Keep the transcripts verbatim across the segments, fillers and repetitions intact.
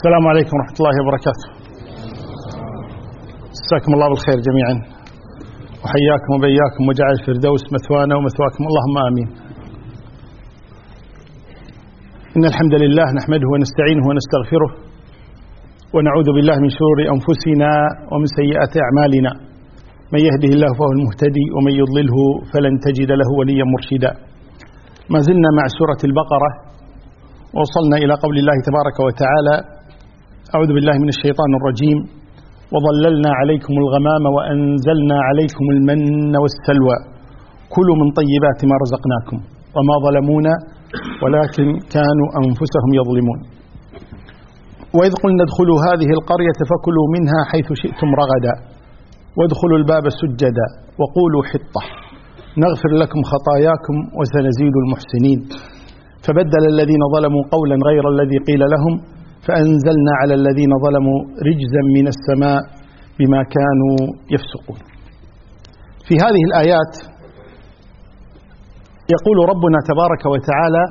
السلام عليكم ورحمة الله وبركاته. مساكم الله بالخير جميعا، وحياكم وبياكم، وجعل الفردوس مثوانا ومثواكم، اللهم آمين. إن الحمد لله نحمده ونستعينه ونستغفره، ونعوذ بالله من شرور أنفسنا ومن سيئات أعمالنا، من يهده الله فهو المهتدي، ومن يضلله فلن تجد له وليا مرشدا. ما زلنا مع سورة البقرة، وصلنا إلى قول الله تبارك وتعالى: أعوذ بالله من الشيطان الرجيم: وظللنا عليكم الغمام وأنزلنا عليكم المن والسلوى كلوا من طيبات ما رزقناكم وما ظلمونا ولكن كانوا أنفسهم يظلمون. وإذ قلنا ادخلوا هذه القرية فكلوا منها حيث شئتم رغدا وادخلوا الباب سجدا وقولوا حطة نغفر لكم خطاياكم وسنزيد المحسنين. فبدل الذين ظلموا قولا غير الذي قيل لهم فأنزلنا على الذين ظلموا رجزا من السماء بما كانوا يفسقون. في هذه الآيات يقول ربنا تبارك وتعالى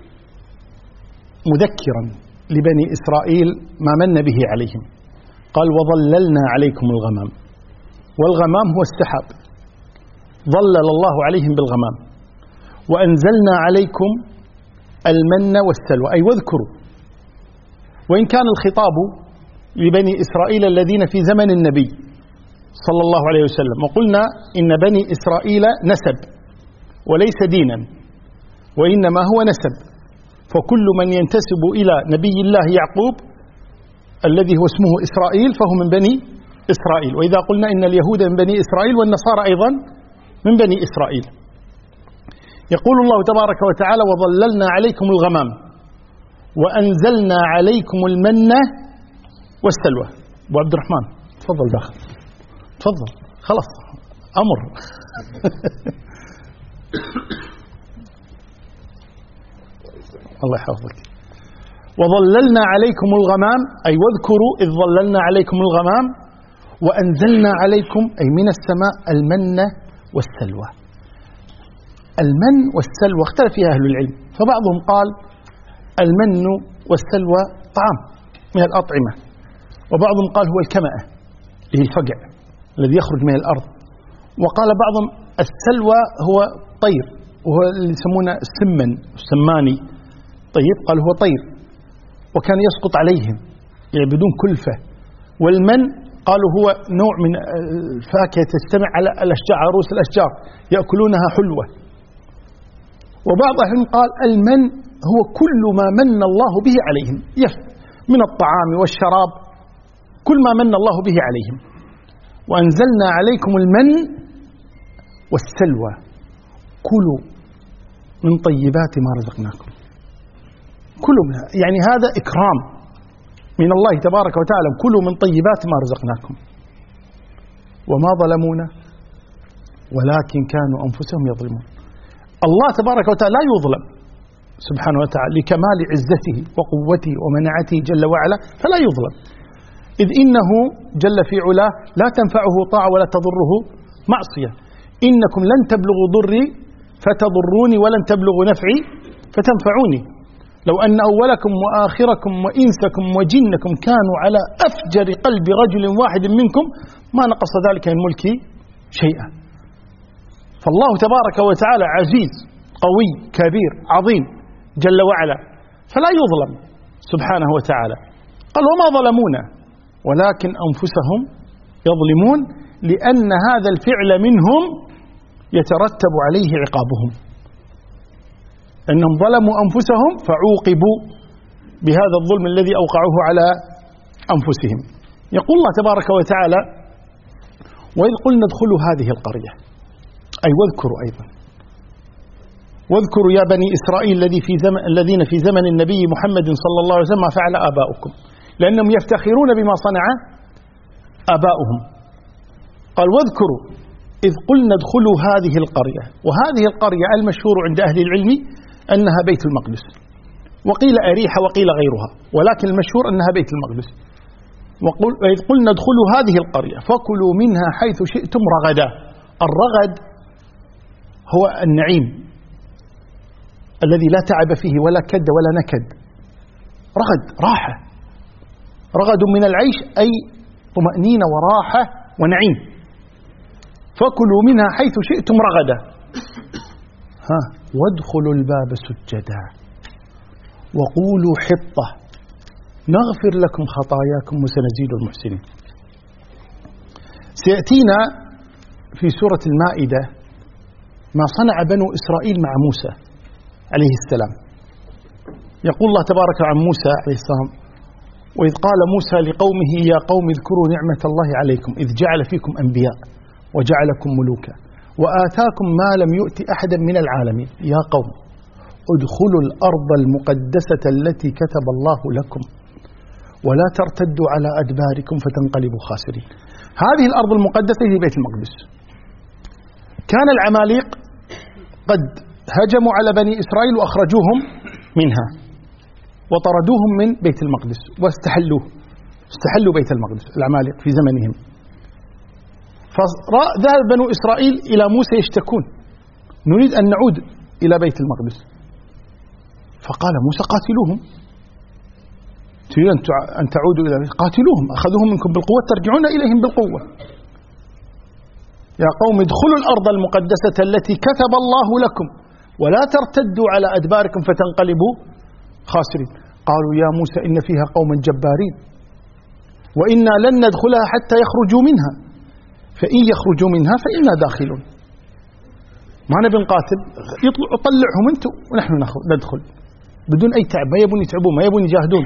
مذكرا لبني إسرائيل ما من به عليهم، قال: وظللنا عليكم الغمام. والغمام هو السحاب، ظلل الله عليهم بالغمام. وأنزلنا عليكم المن والسلوى، أي واذكروا. وإن كان الخطاب لبني إسرائيل الذين في زمن النبي صلى الله عليه وسلم، وقلنا إن بني إسرائيل نسب وليس دينا، وإنما هو نسب، فكل من ينتسب إلى نبي الله يعقوب الذي هو اسمه إسرائيل فهو من بني إسرائيل. وإذا قلنا إن اليهود من بني إسرائيل والنصارى أيضا من بني إسرائيل. يقول الله تبارك وتعالى: وظللنا عليكم الغمام وأنزلنا عليكم المن والسلوى. أبو عبد الرحمن تفضل داخل، تفضل خلاص أمر. الله يحفظك. وظللنا عليكم الغمام، أي واذكروا إذ ظللنا عليكم الغمام وأنزلنا عليكم، أي من السماء، المن والسلوى. المن والسلوى اختلف فيها أهل العلم، فبعضهم قال المن والسلوى طعام من الأطعمة، وبعضهم قال هو الكمأة اللي هي الفقع الذي يخرج من الأرض، وقال بعضهم السلوى هو طير وهو اللي يسمونه السمن السماني. طيب، قال هو طير وكان يسقط عليهم يعني بدون كلفة. والمن قالوا هو نوع من الفاكهة تجتمع على الأشجار، عروس الأشجار يأكلونها حلوة. وبعض أهلهم قال المن هو كل ما من الله به عليهم من الطعام والشراب، كل ما من الله به عليهم. وأنزلنا عليكم المن والسلوى كلوا من طيبات ما رزقناكم. كلوا منها، يعني هذا إكرام من الله تبارك وتعالى، كلوا من طيبات ما رزقناكم وما ظلمونا ولكن كانوا أنفسهم يظلمون. الله تبارك وتعالى لا يظلم سبحانه وتعالى لكمال عزته وقوته ومنعته جل وعلا، فلا يظلم، إذ إنه جل في علاه لا تنفعه طاعة ولا تضره معصية. إنكم لن تبلغوا ضري فتضروني ولن تبلغوا نفعي فتنفعوني. لو أن أولكم وآخركم وإنسكم وجنكم كانوا على أفجر قلب رجل واحد منكم ما نقص ذلك من ملكي شيئا. فالله تبارك وتعالى عزيز قوي كبير عظيم جل وعلا، فلا يظلم سبحانه وتعالى. قال: وما ظلمونا ولكن أنفسهم يظلمون، لأن هذا الفعل منهم يترتب عليه عقابهم، أنهم ظلموا أنفسهم فعوقبوا بهذا الظلم الذي أوقعوه على أنفسهم. يقول الله تبارك وتعالى: وإذ قلنا ادخلوا هذه القرية، أي واذكروا أيضا، واذكروا يا بني إسرائيل الذي في زمن الذين في زمن النبي محمد صلى الله عليه وسلم ما فعل آباؤكم، لأنهم يفتخرون بما صنع آباؤهم. قال: واذكروا إذ قلنا ادخلوا هذه القرية. وهذه القرية المشهور عند أهل العلم أنها بيت المقدس، وقيل أريحة وقيل غيرها، ولكن المشهور أنها بيت المقدس. وإذ قلنا ادخلوا هذه القرية فكلوا منها حيث شئتم رغدا. الرغد هو النعيم الذي لا تعب فيه ولا كد ولا نكد، رغد راحة. رغد من العيش أي طمأنينة وراحة ونعيم. فكلوا منها حيث شئتم رغدا ها وادخلوا الباب سجدا وقولوا حطة نغفر لكم خطاياكم وسنزيد المحسنين. سيأتينا في سورة المائدة ما صنع بنو إسرائيل مع موسى عليه السلام. يقول الله تبارك عن موسى عليه السلام: وإذ قال موسى لقومه يا قوم اذكروا نعمة الله عليكم إذ جعل فيكم أنبياء وجعلكم ملوكا وآتاكم ما لم يؤت أحدا من العالمين يا قوم ادخلوا الأرض المقدسة التي كتب الله لكم ولا ترتدوا على أدباركم فتنقلبوا خاسرين. هذه الأرض المقدسة هي بيت المقدس. كان العماليق قد هجموا على بني إسرائيل وأخرجوهم منها وطردوهم من بيت المقدس واستحلوه استحلوا بيت المقدس العماليق في زمنهم. فذهب بنو إسرائيل إلى موسى يشتكون: نريد أن نعود إلى بيت المقدس. فقال موسى: قاتلوهم. تريدون أن تعودوا إلى بيت قاتلوهم، أخذوهم منكم بالقوة ترجعون إليهم بالقوة. يا قوم ادخلوا الأرض المقدسة التي كتب الله لكم ولا ترتدوا على أدباركم فتنقلبوا خاسرين. قالوا يا موسى إن فيها قوما جبارين وإنا لن ندخلها حتى يخرجوا منها فإن يخرجوا منها فإنا داخلون. ما نبي نقاتل، طلعهم أنتم ونحن ندخل بدون أي تعب، ما يبون يتعبون ما يبون يجاهدون.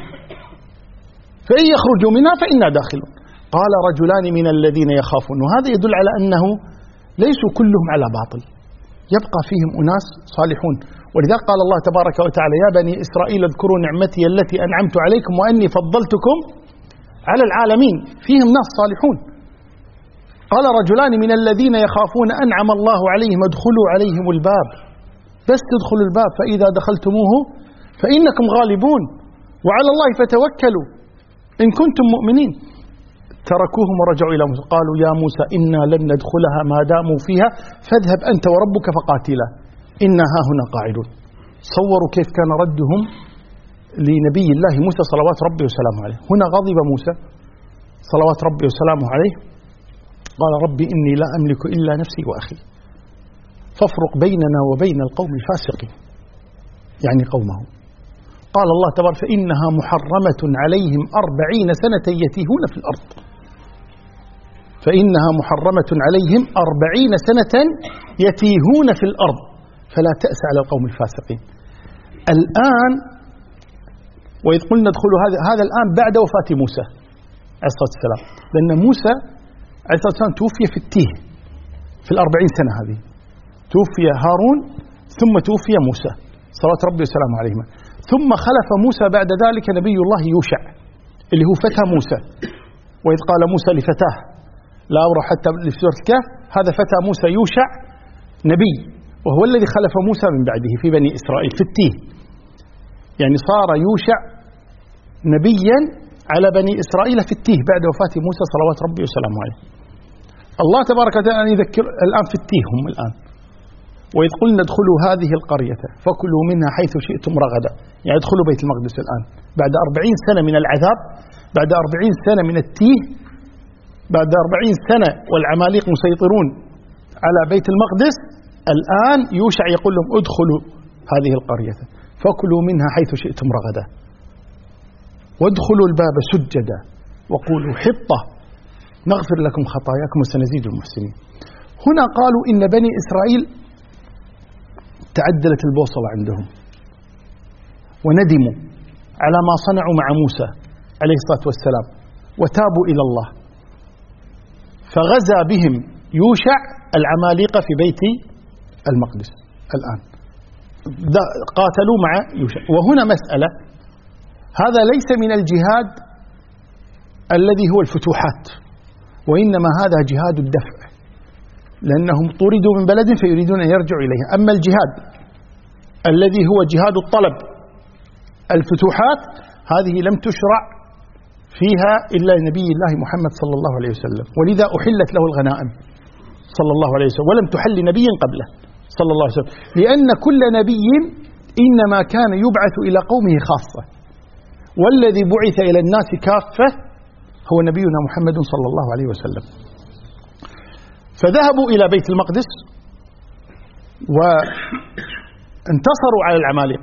فإن يخرجوا منها فإنا داخلون. قال رجلان من الذين يخافون، وهذا يدل على أنه ليسوا كلهم على باطل، يبقى فيهم أناس صالحون. ولذلك قال الله تبارك وتعالى: يا بني إسرائيل اذكروا نعمتي التي أنعمت عليكم وأني فضلتكم على العالمين. فيهم ناس صالحون. قال رجلان من الذين يخافون أنعم الله عليهم ادخلوا عليهم الباب، بس تدخلوا الباب فإذا دخلتموه فإنكم غالبون وعلى الله فتوكلوا إن كنتم مؤمنين. تركوهم ورجعوا إلى موسى قالوا يا موسى إنا لن ندخلها ما داموا فيها فاذهب أنت وربك فقاتلا إنا هاهنا قاعدون. صوروا كيف كان ردهم لنبي الله موسى صلوات ربي وسلامه عليه. هنا غضب موسى صلوات ربي وسلامه عليه، قال ربي إني لا أملك إلا نفسي وأخي فافرق بيننا وبين القوم الفاسقين، يعني قومه. قال الله تبارك: فإنها محرمة عليهم أربعين سنة يتيهون في الأرض. فإنها محرمة عليهم أربعين سنة يتيهون في الأرض فلا تأس على القوم الفاسقين. الآن وإذ قلنا ادخلوا هذا هذا الآن بعد وفاة موسى عليه الصلاة والسلام، لأن موسى عليه الصلاة والسلام توفي في التيه في الأربعين سنة هذه. توفي هارون ثم توفي موسى صلوات ربي وسلامه عليهما. ثم خلف موسى بعد ذلك نبي الله يوشع اللي هو فتى موسى. وإذ قال موسى لفتاه لا أبرح حتى في سورة الكهف، هذا فتى موسى يوشع نبي، وهو الذي خلف موسى من بعده في بني إسرائيل في التيه. يعني صار يوشع نبيا على بني إسرائيل في التيه بعد وفاة موسى صلوات ربي وسلامه عليه. الله تبارك وتعالى يذكر الآن في التيه هم الآن. وإذ قلنا ادخلوا هذه القرية فكلوا منها حيث شئتم رغدا، يعني ادخلوا بيت المقدس الآن بعد أربعين سنة من العذاب، بعد أربعين سنة من التيه، بعد أربعين سنة والعماليق مسيطرون على بيت المقدس. الآن يوشع يقول لهم ادخلوا هذه القرية فكلوا منها حيث شئتم رغدا وادخلوا الباب سجدا وقولوا حطة نغفر لكم خطاياكم وسنزيد المحسنين. هنا قالوا إن بني إسرائيل تعدلت البوصلة عندهم وندموا على ما صنعوا مع موسى عليه الصلاة والسلام وتابوا إلى الله، فغزا بهم يوشع العماليق في بيت المقدس. الآن قاتلوا مع يوشع. وهنا مسألة، هذا ليس من الجهاد الذي هو الفتوحات، وإنما هذا جهاد الدفع، لأنهم طردوا من بلد فيريدون أن يرجعوا إليها. أما الجهاد الذي هو جهاد الطلب الفتوحات هذه لم تشرع فيها إلا نبي الله محمد صلى الله عليه وسلم، ولذا أحلت له الغنائم صلى الله عليه وسلم ولم تحل نبي قبله صلى الله عليه وسلم، لأن كل نبي إنما كان يبعث إلى قومه خاصة، والذي بعث إلى الناس كافة هو نبينا محمد صلى الله عليه وسلم. فذهبوا إلى بيت المقدس وانتصروا على العمالقة،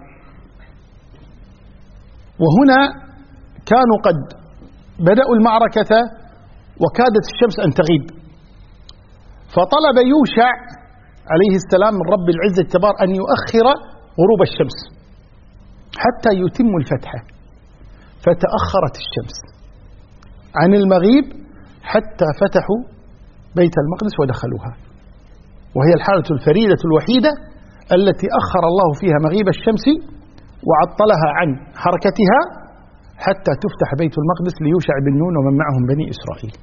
وهنا كانوا قد بدأوا المعركة وكادت الشمس أن تغيب، فطلب يوشع عليه السلام من رب العزة الجبار أن يؤخر غروب الشمس حتى يتم الفتح، فتأخرت الشمس عن المغيب حتى فتحوا بيت المقدس ودخلوها، وهي الحالة الفريدة الوحيدة التي أخر الله فيها مغيب الشمس وعطلها عن حركتها حتى تفتح بيت المقدس ليوشع بن نون ومن معهم بني إسرائيل.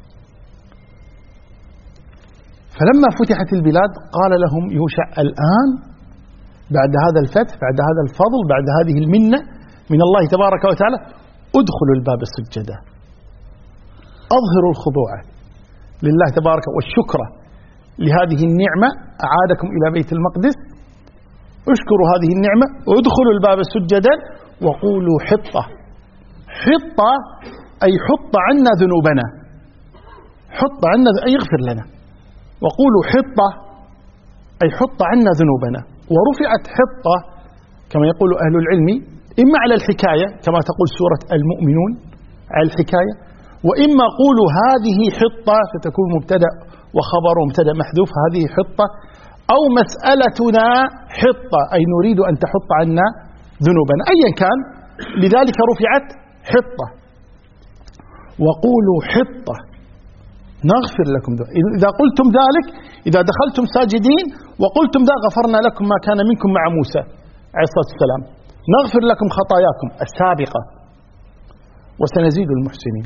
فلما فتحت البلاد قال لهم يوشع الآن بعد هذا الفتح، بعد هذا الفضل، بعد هذه المنة من الله تبارك وتعالى، ادخلوا الباب سجدا، أظهروا الخضوع لله تبارك والشكر لهذه النعمة، أعادكم إلى بيت المقدس، اشكروا هذه النعمة وادخلوا الباب سجدا وقولوا حطة. حطة أي حط عنا ذنوبنا، حط عنا أي اغفر لنا، وقولوا حطة أي حط عنا ذنوبنا. ورفعت حطة كما يقول أهل العلم إما على الحكاية كما تقول سورة المؤمنون على الحكاية، وإما قولوا هذه حطة فتكون مبتدأ وخبر ومبتدأ محذوف، هذه حطة، أو مسألتنا حطة أي نريد أن تحط عنا ذنوبنا، أيا كان، لذلك رفعت حطة. وقولوا حطة نغفر لكم ذلك. إذا قلتم ذلك، إذا دخلتم ساجدين وقلتم ذا غفرنا لكم ما كان منكم مع موسى عليه الصلاة والسلام، نغفر لكم خطاياكم السابقة وسنزيد المحسنين.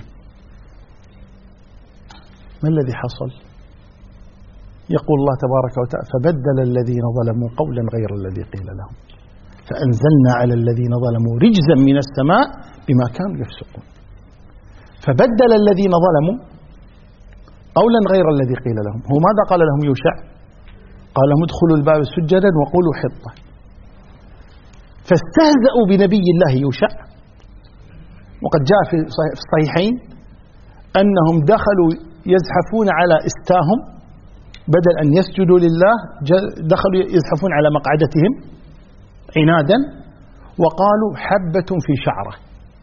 ما الذي حصل؟ يقول الله تبارك وتعالى فبدل الذين ظلموا قولا غير الذي قيل لهم فأنزلنا على الذين ظلموا رجزا من السماء بما كانوا يفسقون. فبدل الذين ظلموا قولا غير الذي قيل لهم. هو ماذا قال لهم يوشع؟ قال لهم ادخلوا الباب سجدا وقولوا حطة. فاستهزأوا بنبي الله يوشع، وقد جاء في الصحيحين أنهم دخلوا يزحفون على استاهم بدل أن يسجدوا لله، دخلوا يزحفون على مقعدتهم عنادا وقالوا حبة في شعره،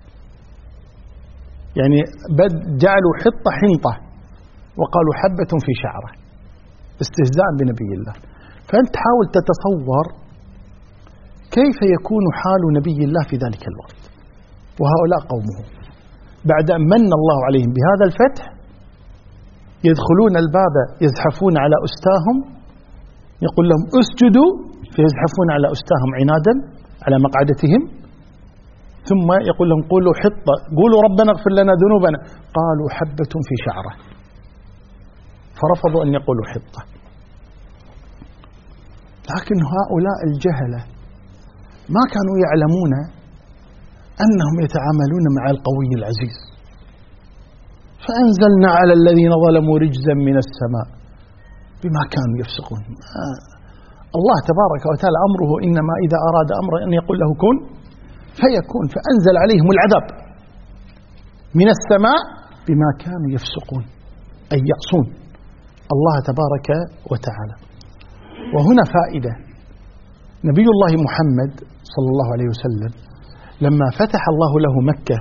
يعني جعلوا حطة حنطة وقالوا حبة في شعره استهزاء بنبي الله. فأنت حاول تتصور كيف يكون حال نبي الله في ذلك الوقت وهؤلاء قومه بعد أن من الله عليهم بهذا الفتح، يدخلون الباب يزحفون على أستاهم، يقول لهم اسجدوا فيزحفون على أستاهم عنادا على مقعدتهم، ثم يقول لهم قولوا حطة، قولوا ربنا اغفر لنا ذنوبنا، قالوا حبة في شعره، فرفضوا أن يقولوا حطة. لكن هؤلاء الجهلة ما كانوا يعلمون أنهم يتعاملون مع القوي العزيز. فأنزلنا على الذين ظلموا رجزا من السماء بما كانوا يفسقون. الله تبارك وتعالى أمره إنما إذا أراد أمرا أن يقول له كن فيكون، فأنزل عليهم العذاب من السماء بما كانوا يفسقون أي يعصون الله تبارك وتعالى. وهنا فائدة، نبي الله محمد صلى الله عليه وسلم لما فتح الله له مكة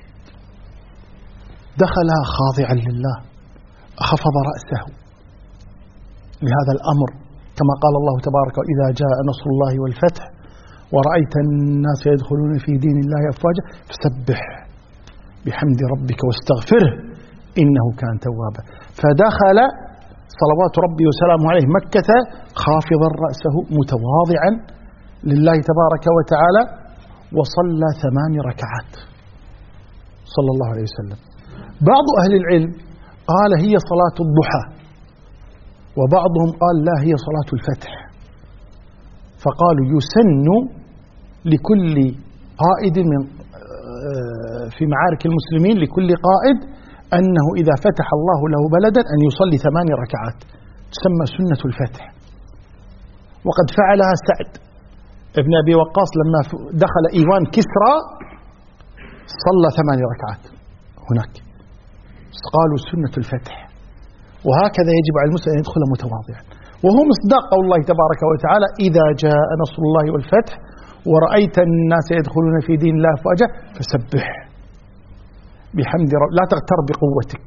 دخلها خاضعا لله، خفض رأسه لهذا الأمر كما قال الله تبارك وإذا جاء نصر الله والفتح ورأيت الناس يدخلون في دين الله أفواجا فسبح بحمد ربك واستغفره إنه كان توابا. فدخل صلوات ربي وسلامه عليه مكة خافضا رأسه متواضعا لله تبارك وتعالى، وصلى ثمان ركعات صلى الله عليه وسلم. بعض أهل العلم قال هي صلاة الضحى، وبعضهم قال لا هي صلاة الفتح، فقالوا يسن لكل قائد من في معارك المسلمين لكل قائد أنه إذا فتح الله له بلدا أن يصلي ثمان ركعات، تسمى سنة الفتح. وقد فعلها سعد ابن أبي وقاص لما دخل إيوان كسرى، صلى ثماني ركعات هناك، قالوا سنة الفتح. وهكذا يجب على المسلم أن يدخل متواضعا، وهو مصداق قول الله تبارك وتعالى إذا جاء نصر الله والفتح ورأيت الناس يدخلون في دين الله أفواجا فسبح بحمد رب لا تغتر بقوتك،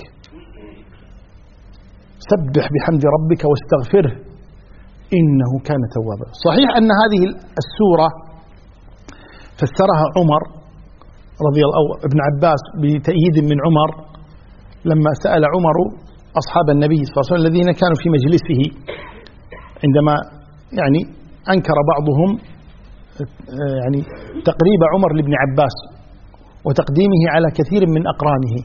سبح بحمد ربك واستغفره إنه كان توابا. صحيح أن هذه السورة فسرها عمر رضي الله أو ابن عباس بتأييد من عمر لما سأل عمر أصحاب النبي صلى الله عليه وسلم الذين كانوا في مجلسه عندما يعني أنكر بعضهم يعني تقريب عمر لابن عباس وتقديمه على كثير من أقرانه،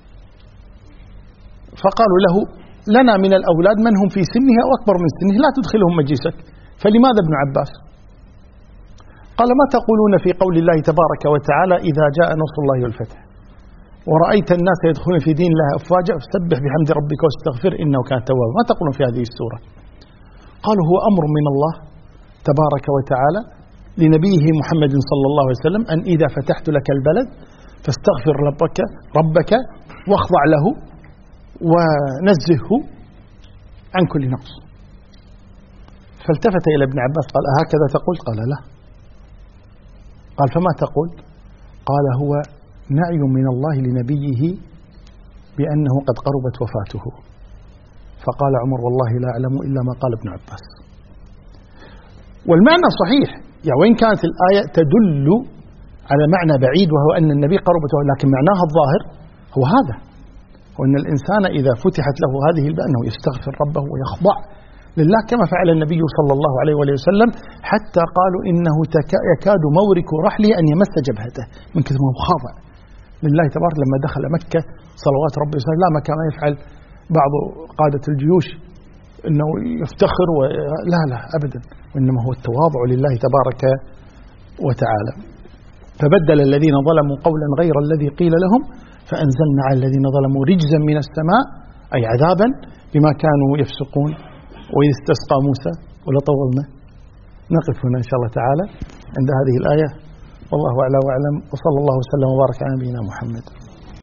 فقالوا له لنا من الأولاد من هم في سنه أو أكبر من سنه لا تدخلهم مجلسك، فلماذا ابن عباس؟ قال ما تقولون في قول الله تبارك وتعالى إذا جاء نصر الله والفتح ورأيت الناس يدخلون في دين الله أفواجا فسبح بحمد ربك واستغفر إنه كان توابا، ما تقولون في هذه السورة؟ قالوا هو أمر من الله تبارك وتعالى لنبيه محمد صلى الله عليه وسلم أن إذا فتحت لك البلد فاستغفر ربك ربك واخضع له ونزهه عن كل نقص. فالتفت إلى ابن عباس قال أهكذا تقول؟ قال لا. قال فما تقول؟ قال هو نعي من الله لنبيه بأنه قد قربت وفاته. فقال عمر والله لا أعلم إلا ما قال ابن عباس. والمعنى صحيح، يعني وإن كانت الآية تدل على معنى بعيد وهو أن النبي قربته، لكن معناها الظاهر هو هذا، وأن الإنسان إذا فتحت له هذه الباب أنه يستغفر ربه ويخضع لله كما فعل النبي صلى الله عليه وآله وسلم، حتى قالوا إنه يكاد مورك رحله أن يمس جبهته من كثر ما هو خاضع لله تبارك. لما دخل مكة صلوات ربي وسلم لا ما كان يفعل بعض قادة الجيوش أنه يفتخر و... لا لا أبدا، وإنما هو التواضع لله تبارك وتعالى. فبدل الذين ظلموا قولا غير الذي قيل لهم فأنزلنا على الذين ظلموا رجزا من السماء أي عذابا بما كانوا يفسقون. وإذ استسقى موسى ولطولنا. نقف هنا إن شاء الله تعالى عند هذه الآية، والله أعلى وأعلم، وصلى الله وسلم وبارك على نبينا محمد.